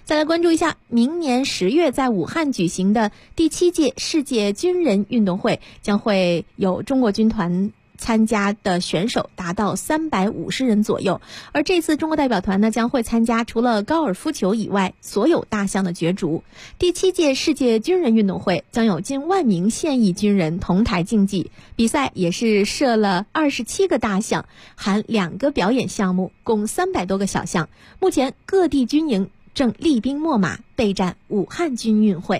再来关注一下，明年10月在武汉举行的第7届世界军人运动会，将会有中国军团参加的选手达到350人左右。而这次中国代表团呢，将会参加除了高尔夫球以外所有大项的角逐。第7届世界军人运动会将有近10000名现役军人同台竞技，比赛也是设了27个大项，含2个表演项目，共300多个小项。目前各地军营正厉兵秣马，备战武汉军运会。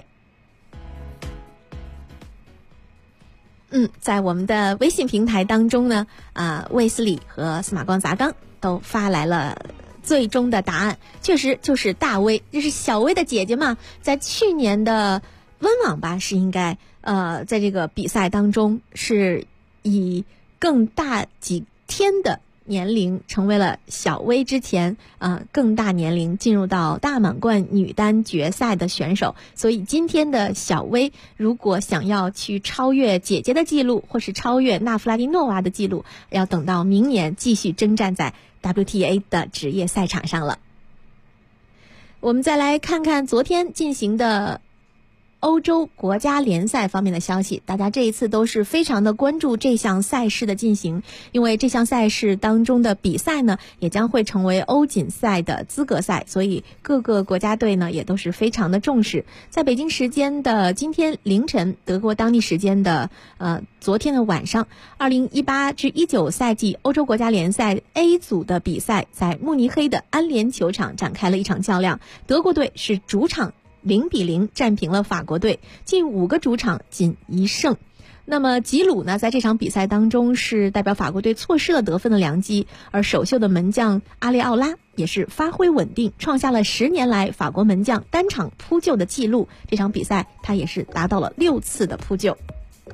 在我们的微信平台当中呢，卫斯理和司马光砸缸都发来了最终的答案，确实就是大威，这是小威的姐姐嘛，在去年的温网吧是应该在这个比赛当中是以更大几天的年龄成为了小威之前更大年龄进入到大满贯女单决赛的选手。所以今天的小威如果想要去超越姐姐的记录，或是超越纳夫拉蒂诺娃的记录，要等到明年继续征战在 WTA 的职业赛场上了。我们再来看看昨天进行的欧洲国家联赛方面的消息，大家这一次都是非常的关注这项赛事的进行，因为这项赛事当中的比赛呢，也将会成为欧锦赛的资格赛，所以各个国家队呢也都是非常的重视。在北京时间的今天凌晨，德国当地时间的昨天的晚上，2018至19赛季欧洲国家联赛 A 组的比赛在慕尼黑的安联球场展开了一场较量，德国队是主场0-0战平了法国队，近5个主场仅1胜。那么吉鲁呢，在这场比赛当中是代表法国队错失了得分的良机，而首秀的门将阿列奥拉也是发挥稳定，创下了10年来法国门将单场扑救的记录。这场比赛他也是达到了6次的扑救。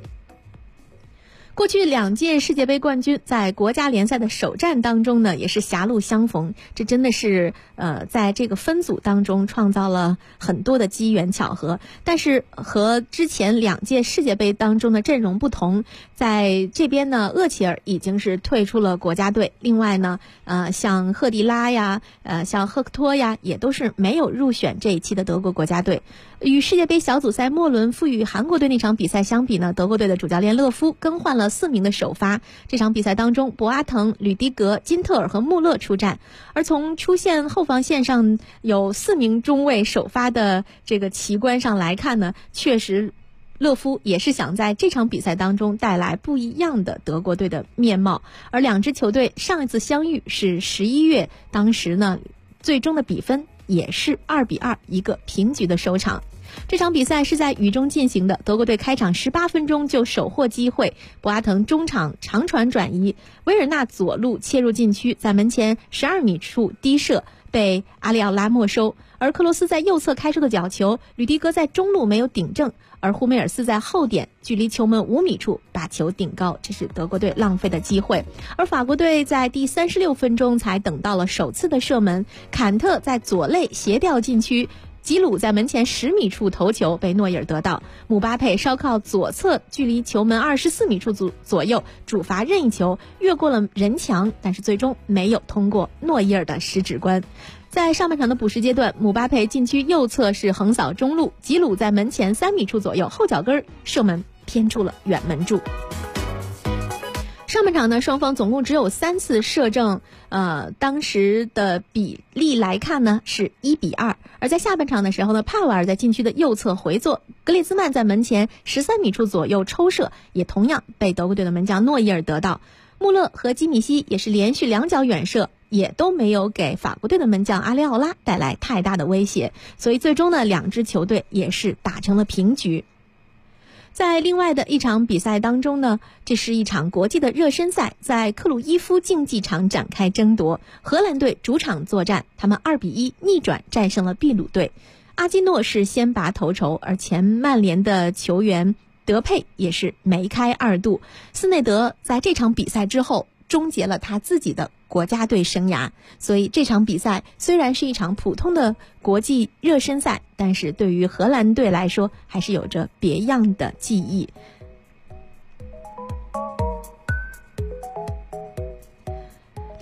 过去2届世界杯冠军在国家联赛的首战当中呢，也是狭路相逢，这真的是在这个分组当中创造了很多的机缘巧合。但是和之前2届世界杯当中的阵容不同，在这边呢，厄齐尔已经是退出了国家队，另外呢像赫迪拉呀像赫克托呀，也都是没有入选这一期的德国国家队。与世界杯小组赛末轮负于韩国队那场比赛相比呢，德国队的主教练勒夫更换了4名的首发。这场比赛当中，博阿滕、吕迪格、金特尔和穆勒出战。而从出现后防线上有4名中卫首发的这个奇观上来看呢，确实勒夫也是想在这场比赛当中带来不一样的德国队的面貌。而2支球队上一次相遇是11月，当时呢最终的比分也是2-2，一个平局的收场。这场比赛是在雨中进行的，德国队开场18分钟就首获机会，博阿滕中场长传转移，维尔纳左路切入禁区，在门前12米处低射，被阿里奥拉没收。而克罗斯在右侧开出的角球，吕迪格在中路没有顶正，而胡梅尔斯在后点距离球门5米处把球顶高，这是德国队浪费的机会。而法国队在第36分钟才等到了首次的射门，坎特在左肋斜吊禁区，吉鲁在门前10米处头球被诺伊尔得到，姆巴佩稍靠左侧距离球门24米处左右主罚任意球越过了人墙，但是最终没有通过诺伊尔的十指关。在上半场的补时阶段，姆巴佩禁区右侧是横扫中路，吉鲁在门前3米处左右后脚跟射门偏出了远门柱。上半场呢，双方总共只有3次射正，当时的比例来看呢是1-2。而在下半场的时候呢，帕瓦尔在禁区的右侧回做，格列兹曼在门前13米处左右抽射，也同样被德国队的门将诺伊尔得到。穆勒和基米希也是连续2脚远射，也都没有给法国队的门将阿里奥拉带来太大的威胁，所以最终呢，2支球队也是打成了平局。在另外的一场比赛当中呢，这是一场国际的热身赛，在克鲁伊夫竞技场展开争夺。荷兰队主场作战，他们2-1逆转战胜了秘鲁队。阿基诺是先拔头筹，而前曼联的球员德佩也是梅开2度。斯内德在这场比赛之后终结了他自己的国家队生涯，所以这场比赛虽然是一场普通的国际热身赛，但是对于荷兰队来说还是有着别样的记忆。这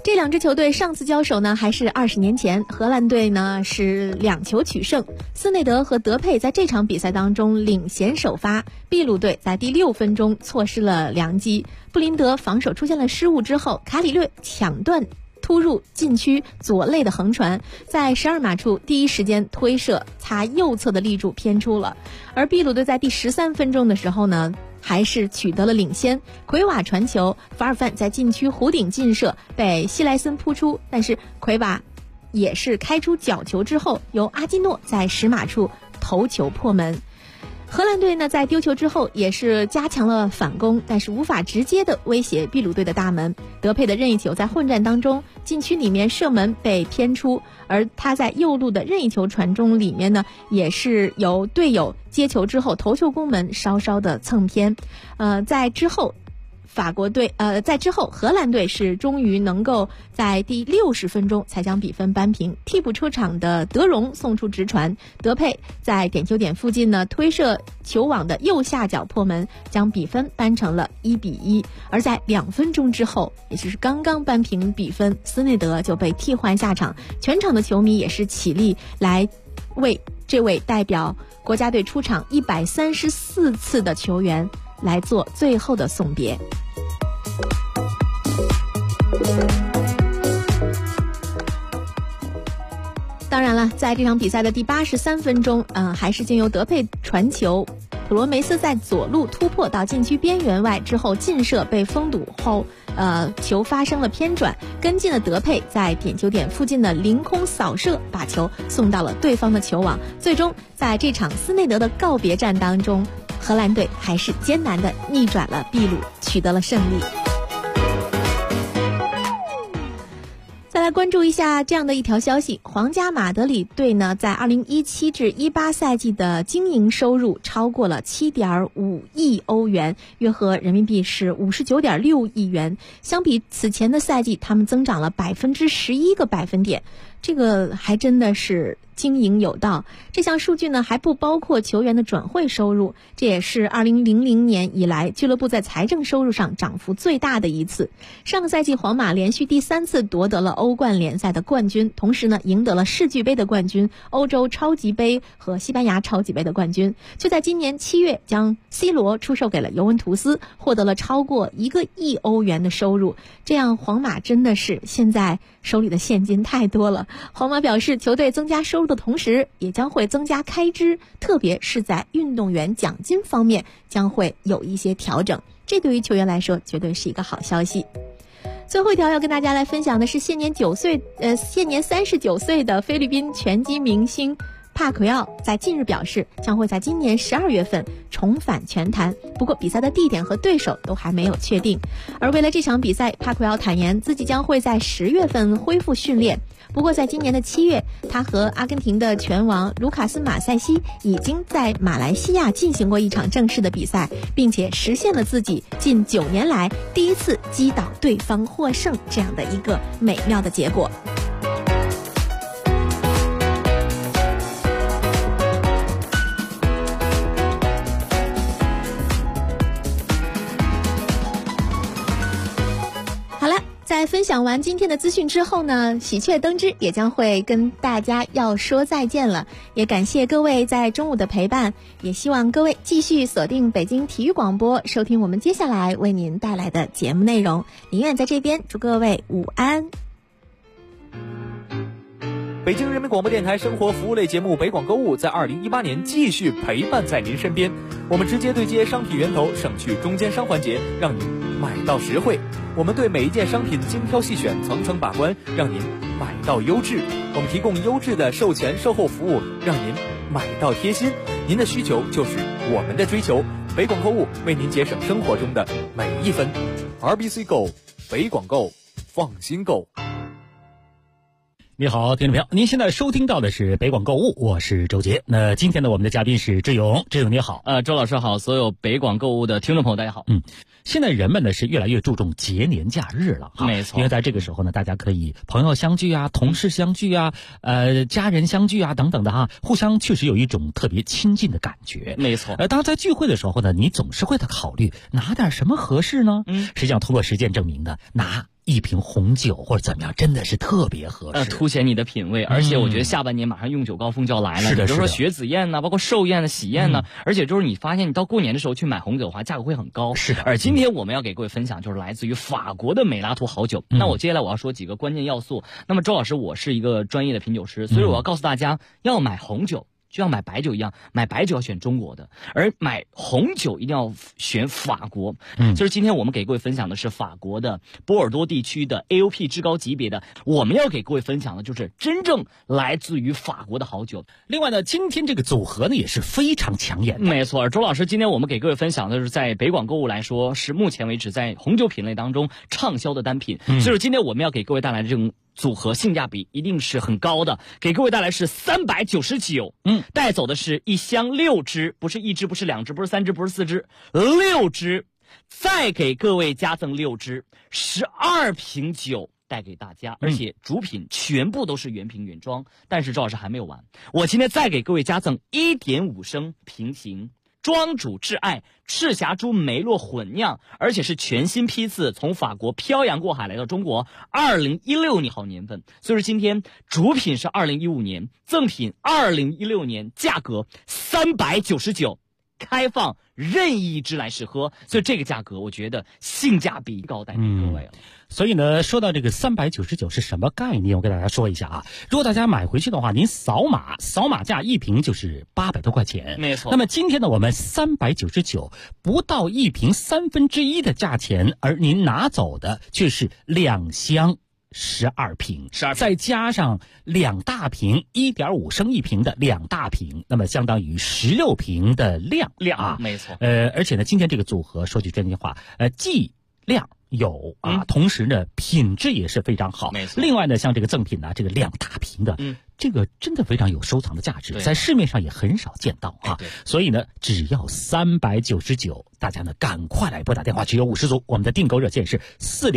这两支球队上次交手呢还是20年前，荷兰队呢是2球取胜。斯内德和德佩在这场比赛当中领衔首发，秘鲁队在第6分钟错失了良机，布林德防守出现了失误之后，卡里略抢断突入禁区左肋的横传，在12码处第一时间推射擦右侧的立柱偏出了。而秘鲁队在第13分钟的时候呢还是取得了领先，奎瓦传球，法尔范在禁区弧顶劲射被希莱森扑出，但是奎瓦也是开出角球之后，由阿基诺在10码处头球破门。荷兰队呢在丢球之后也是加强了反攻，但是无法直接的威胁秘鲁队的大门。德佩的任意球在混战当中禁区里面射门被偏出，而他在右路的任意球传中里面呢也是由队友接球之后头球攻门稍稍的蹭偏。在之后荷兰队是终于能够在第60分钟才将比分扳平，替补出场的德容送出直传，德佩在点球点附近呢推射球网的右下角破门，将比分扳成了1-1。而在2分钟之后，也就是刚刚扳平比分，斯内德就被替换下场，全场的球迷也是起立来为这位代表国家队出场134次的球员来做最后的送别。当然了，在这场比赛的第83分钟，还是经由德佩传球，普罗梅斯在左路突破到禁区边缘外之后劲射被封堵后，球发生了偏转，跟进了德佩在点球点附近的凌空扫射，把球送到了对方的球网。最终在这场斯内德的告别战当中，荷兰队还是艰难地逆转了秘鲁，取得了胜利。再来关注一下这样的一条消息，皇家马德里队呢在2017至18赛季的经营收入超过了 7.5 亿欧元，约合人民币是 59.6 亿元。相比此前的赛季，他们增长了11个百分点，这个还真的是经营有道。这项数据呢还不包括球员的转会收入，这也是2000年以来俱乐部在财政收入上涨幅最大的一次。上个赛季皇马连续第3次夺得了欧冠联赛的冠军，同时呢赢得了世俱杯的冠军、欧洲超级杯和西班牙超级杯的冠军。就在今年7月将 C 罗出售给了尤文图斯，获得了超过1个亿欧元的收入。这样皇马真的是现在手里的现金太多了。皇马表示，球队增加收入的同时也将会增加开支，特别是在运动员奖金方面将会有一些调整，这对于球员来说绝对是一个好消息。最后一条要跟大家来分享的是现年39岁的菲律宾拳击明星帕奎奥在近日表示，将会在今年12月份重返拳坛，不过比赛的地点和对手都还没有确定。而为了这场比赛，帕奎奥坦言自己将会在10月份恢复训练。不过在今年的7月，他和阿根廷的拳王卢卡斯马塞西已经在马来西亚进行过一场正式的比赛，并且实现了自己近9年来第一次击倒对方获胜这样的一个美妙的结果。在分享完今天的资讯之后呢，喜鹊登枝也将会跟大家要说再见了。也感谢各位在中午的陪伴，也希望各位继续锁定北京体育广播，收听我们接下来为您带来的节目内容。林苑在这边祝各位午安。 北京人民广播电台生活服务类节目北广购物在2018年继续陪伴在您身边，我们直接对接商品源头，省去中间商环节，让您买到实惠。我们对每一件商品精挑细选，层层把关，让您买到优质。我们提供优质的售前售后服务，让您买到贴心。您的需求就是我们的追求，北广购物为您节省生活中的每一分。RBC Go， 北广购，放心购。 你好，听众朋友，您现在收听到的是北广购物，我是周杰。那今天呢，我们的嘉宾是志勇，志勇你好。 周老师好，所有北广购物的听众朋友大家好。 现在人们呢是越来越注重节年假日了哈， 没错， 因为在这个时候呢，大家可以朋友相聚啊，同事相聚啊，家人相聚啊等等的哈，互相确实有一种特别亲近的感觉。 没错， 当然在聚会的时候呢，你总是会考虑拿点什么合适呢？实际上通过实践证明的，拿一瓶红酒或者怎么样，真的是特别合适， 凸显你的品味。而且我觉得下半年马上用酒高峰就要来了， 是的， 比如说雪子宴呢，包括寿宴呢、喜宴呢，而且就是你发现你到过年的时候去买红酒的话，价格会很高。 是的。 而今天我们要给各位分享就是来自于法国的美拉图好酒。那我接下来我要说几个关键要素。那么周老师，我是一个专业的品酒师，所以我要告诉大家，要买红酒就像买白酒一样，买白酒要选中国的，而买红酒一定要选法国。就是今天我们给各位分享的是法国的波尔多地区的 AOP 至高级别的，我们要给各位分享的就是真正来自于法国的好酒。 另外呢，今天这个组合呢也是非常抢眼的。 没错，周老师，今天我们给各位分享的是在北广购物来说，是目前为止在红酒品类当中畅销的单品。所以今天我们要给各位带来的这种组合性价比一定是很高的，给各位带来是399，带走的是一箱6支，不是1支，不是2支，不是3支，不是4支，6支，再给各位加赠6支，12瓶酒带给大家，而且主品全部都是原瓶原装。但是周老师还没有完，我今天再给各位加赠1.5升平行庄主挚爱赤霞珠梅洛混酿，而且是全新批次从法国漂洋过海来到中国，2016年好年份。所以说今天主品是2015年，赠品2016年，价格399，开放任意一支来试喝，所以这个价格我觉得性价比高，带给各位了。 所以呢，说到这个399是什么概念，我给大家说一下啊。如果大家买回去的话，您扫码价一瓶就是800多块钱， 没错。 那么今天呢，我们399不到一瓶1/3的价钱，而您拿走的却是2箱12瓶，再加上2大瓶1.5升一瓶的2大瓶，那么相当于16瓶的量啊， 没错。 而且呢，今天这个组合说句真心话，剂量有啊，同时呢品质也是非常好， 没错。 另外呢，像这个赠品呢，这个2大瓶的，这个真的非常有收藏的价值，在市面上也很少见到啊。所以呢，只要399，大家呢赶快来拨打电话，只有50组，我们的订购热线是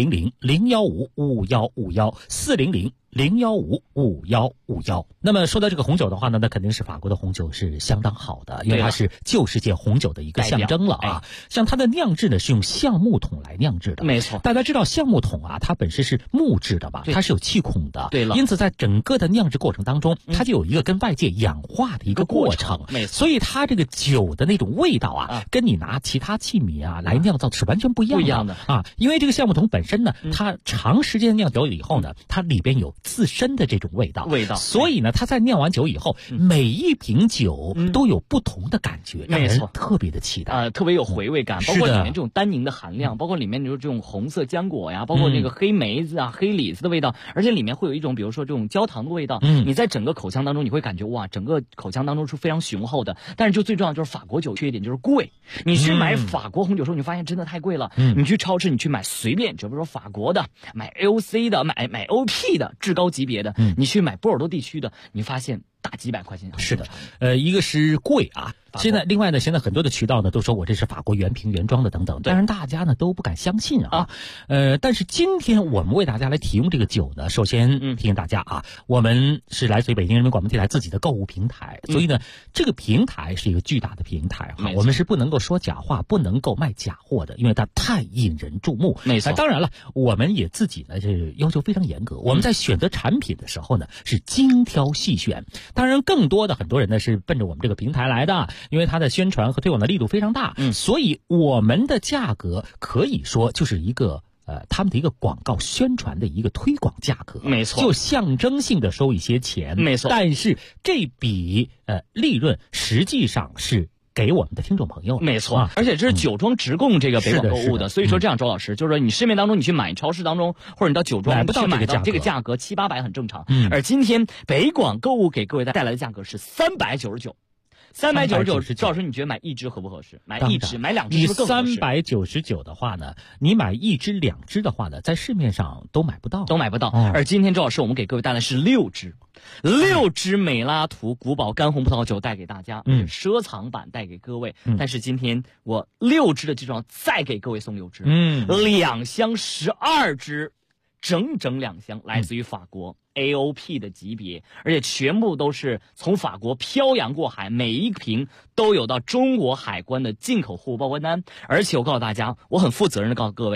400-015-5151，400-015-5151。那么说到这个红酒的话呢，那肯定是法国的红酒是相当好的，因为它是旧世界红酒的一个象征了啊。像它的酿制呢是用橡木桶来酿制的， 没错。 大家知道橡木桶啊，它本身是木质的吧，它是有气孔的， 对了。 因此在整个的酿制过程当中，它就有一个跟外界氧化的一个过程， 没错。 所以它这个酒的那种味道啊，跟你拿其他器皿啊来酿造是完全不一样的啊。因为这个橡木桶本身呢，它长时间酿酒以后呢，它里边有自身的这种味道，所以呢，它在酿完酒以后，每一瓶酒都有不同的感觉，让人特别的期待， 特别有回味感，包括里面这种单宁的含量，包括里面就是这种红色浆果呀，包括那个黑梅子啊、黑李子的味道，而且里面会有一种比如说这种焦糖的味道，你在整个口腔当中你会感觉哇，整个口腔当中是非常雄厚的。但是就最重要的就是法国酒缺点就是贵，你去买法国红酒的时候，你发现真的太贵了。你去超市你去买随便，就比如说法国的，买 AOC 的，买 OP 的至高级别的，你去买波尔多地区的，你发现大几百块钱。 是的，一个是贵啊。现在另外呢，现在很多的渠道呢都说我这是法国原瓶原装的等等，当然大家呢都不敢相信啊。但是今天我们为大家来提供这个酒呢，首先提醒大家啊，我们是来自于北京人民广播电台自己的购物平台，所以呢这个平台是一个巨大的平台哈，我们是不能够说假话，不能够卖假货的，因为它太引人注目。 没错。 当然了，我们也自己呢是要求非常严格，我们在选择产品的时候呢是精挑细选。当然更多的很多人呢是奔着我们这个平台来的，因为它的宣传和推广的力度非常大，所以我们的价格可以说就是一个他们的一个广告宣传的一个推广价格， 没错， 就象征性的收一些钱， 没错。 但是这笔利润实际上是给我们的听众朋友， 没错。而且这是酒庄直供这个北广购物的，所以说这样，周老师就是说，你市面当中你去买，超市当中或者你到酒庄买不到这个价格700-800很正常。而今天北广购物给各位带来的价格是399。399，赵老师，你觉得买一支合不合适？买一支，买两支是不是更合适 ？399的话呢，你买一支、2支的话呢，在市面上都买不到， 而今天周老师，我们给各位带来是6支美拉图古堡干红葡萄酒带给大家，奢藏版带给各位。但是今天我6支的基础上再给各位送6支，2箱12支，整2箱来自于法国。AOP 的级别，而且全部都是从法国漂洋过海，每一瓶都有到中国海关的进口货物报关单。而且我告诉大家，我很负责任的告诉各位，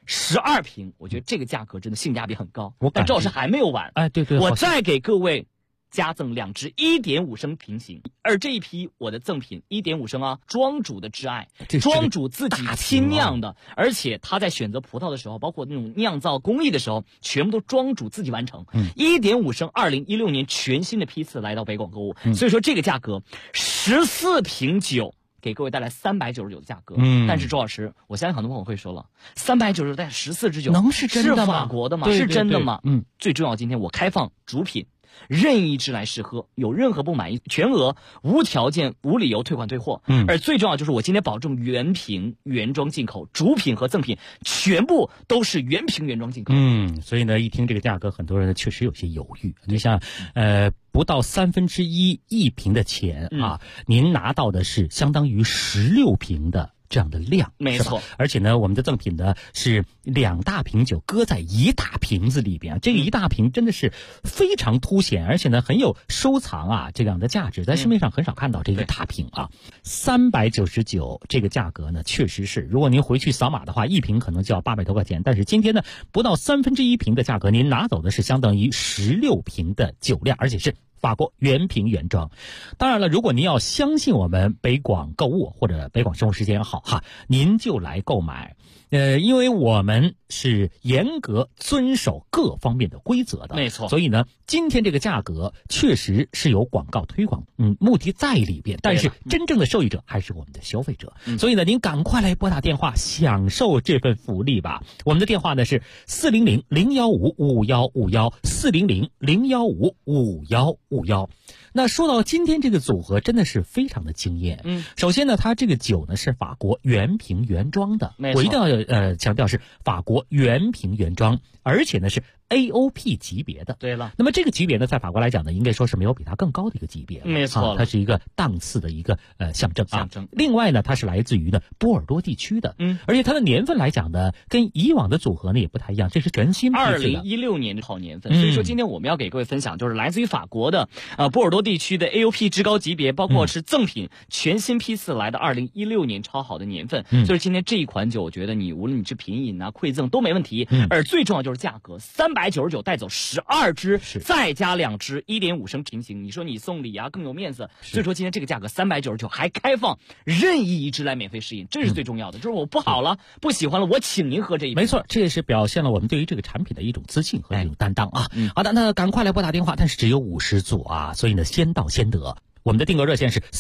12瓶，我觉得这个价格真的性价比很高。 我但周老师还没有完， 哎，对对， 我再给各位加赠2支1.5升瓶型，而这一批我的赠品1.5升啊，庄主的挚爱，庄主自己亲酿的，而且他在选择葡萄的时候，包括那种酿造工艺的时候，全部都庄主自己完成。1.5升2016年全新的批次来到北广购物，所以说这个价格14瓶酒。给各位带来399的价格，但是周老师，我相信很多朋友会说了，399带14支酒， 能是真的吗？ 是法国的吗？ 对是真的吗？ 最重要，今天我开放主品。任意一支来试喝，有任何不满意，全额无条件、无理由退款退货。而最重要就是我今天保证原瓶原装进口，主品和赠品全部都是原瓶原装进口。 所以呢，一听这个价格，很多人确实有些犹豫。你想，不到1/3一瓶的钱啊，您拿到的是相当于16瓶的这样的量， 没错。 而且呢，我们的赠品呢是2大瓶酒搁在1大瓶子里边，这个1大瓶真的是非常凸显，而且呢很有收藏啊这样的价值，在市面上很少看到这个大瓶啊。399这个价格呢，确实是，如果您回去扫码的话，一瓶可能就要800多块钱，但是今天呢，不到1/3瓶的价格，您拿走的是相当于16瓶的酒量，而且是法国原瓶原装。当然了，如果您要相信我们北广购物或者北广生活时间好哈，您就来购买。因为我们是严格遵守各方面的规则的， 没错。 所以呢，今天这个价格确实是有广告推广，目的在里边，但是真正的受益者还是我们的消费者。所以呢，您赶快来拨打电话享受这份福利吧。我们的电话呢是400-015-5151，400-015-5151。那说到今天这个组合真的是非常的惊艳。首先呢，它这个酒呢是法国原瓶原装的，我一定要强调是法国原瓶原装，而且呢是 AOP 级别的。 对了， 那么这个级别呢，在法国来讲呢，应该说是没有比它更高的一个级别。 没错， 它是一个档次的一个象征。另外呢，它是来自于呢波尔多地区的，而且它的年份来讲呢，跟以往的组合呢也不太一样，这是全新批次的 2016年的好年份。所以说今天我们要给各位分享，就是来自于法国的波尔多地区的 AOP 至高级别，包括是赠品全新批次来的2016年超好的年份。所以今天这一款酒，我觉得你无论你是品饮啊、馈赠都没问题。而最重要就是价格，399带走12支，再加2支1.5升瓶型，你说你送礼啊更有面子。所以说今天这个价格399还开放任意一支来免费试饮，这是最重要的。就是我不好了，不喜欢了，我请您喝这一瓶。 没错，这也是表现了我们对于这个产品的一种自信和一种担当啊。好的，那赶快来拨打电话，但是只有50组啊，所以呢先到先得。我们的订购热线是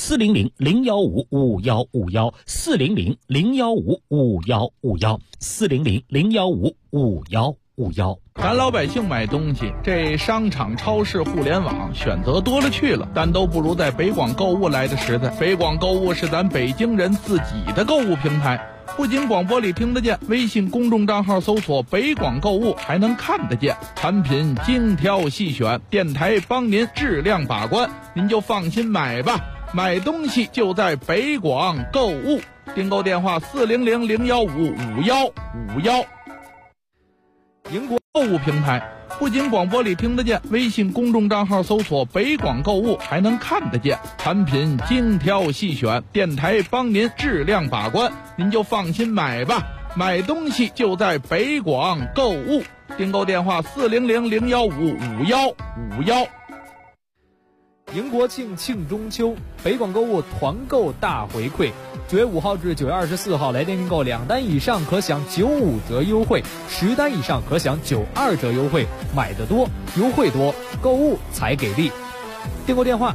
400-015-5151，400-015-5151，400-015-5151。 咱老百姓买东西，这商场、超市、互联网选择多了去了，但都不如在北广购物来的实在。北广购物是咱北京人自己的购物平台，不仅广播里听得见，微信公众账号搜索北广购物还能看得见，产品精挑细选，电台帮您质量把关，您就放心买吧。买东西就在北广购物，订购电话400-015-5151。银国购物平台不仅广播里听得见，微信公众账号搜索北广购物还能看得见，产品精挑细选，电台帮您质量把关，您就放心买吧。买东西就在北广购物，订购电话400-015-5151。 迎国庆庆中秋，北广购物团购大回馈，9月5号至9月24号来电订购2单以上可享95折优惠，10单以上可享92折优惠，买得多优惠多，购物才给力。订购电话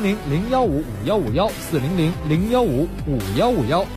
400-015-5151，400-015-5151。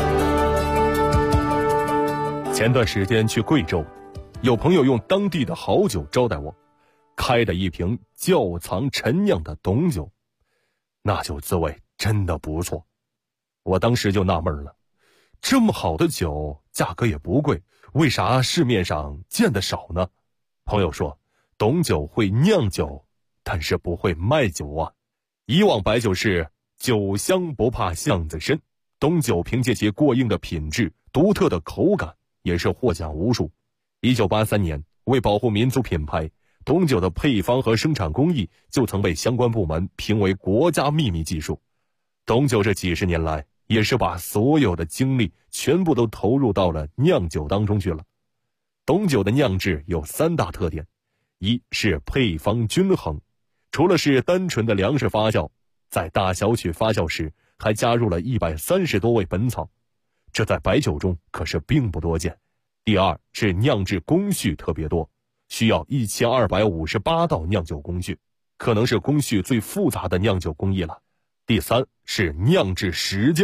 前段时间去贵州，有朋友用当地的好酒招待我，开的一瓶窖藏陈酿的董酒，那酒滋味真的不错。我当时就纳闷了，这么好的酒价格也不贵，为啥市面上见得少呢？朋友说，董酒会酿酒，但是不会卖酒啊。以往白酒是酒香不怕巷子深，董酒凭借其过硬的品质、独特的口感，也是获奖无数。1983年，为保护民族品牌，董酒的配方和生产工艺就曾被相关部门评为国家秘密技术。董酒这几十年来，也是把所有的精力全部都投入到了酿酒当中去了。 董酒的酿制有3大特点：一是配方均衡，除了是单纯的粮食发酵，在大小曲发酵时还加入了130多味本草，这在白酒中可是并不多见。第二是酿制工序特别多，需要1258道酿酒工序，可能是工序最复杂的酿酒工艺了。第三是酿制时间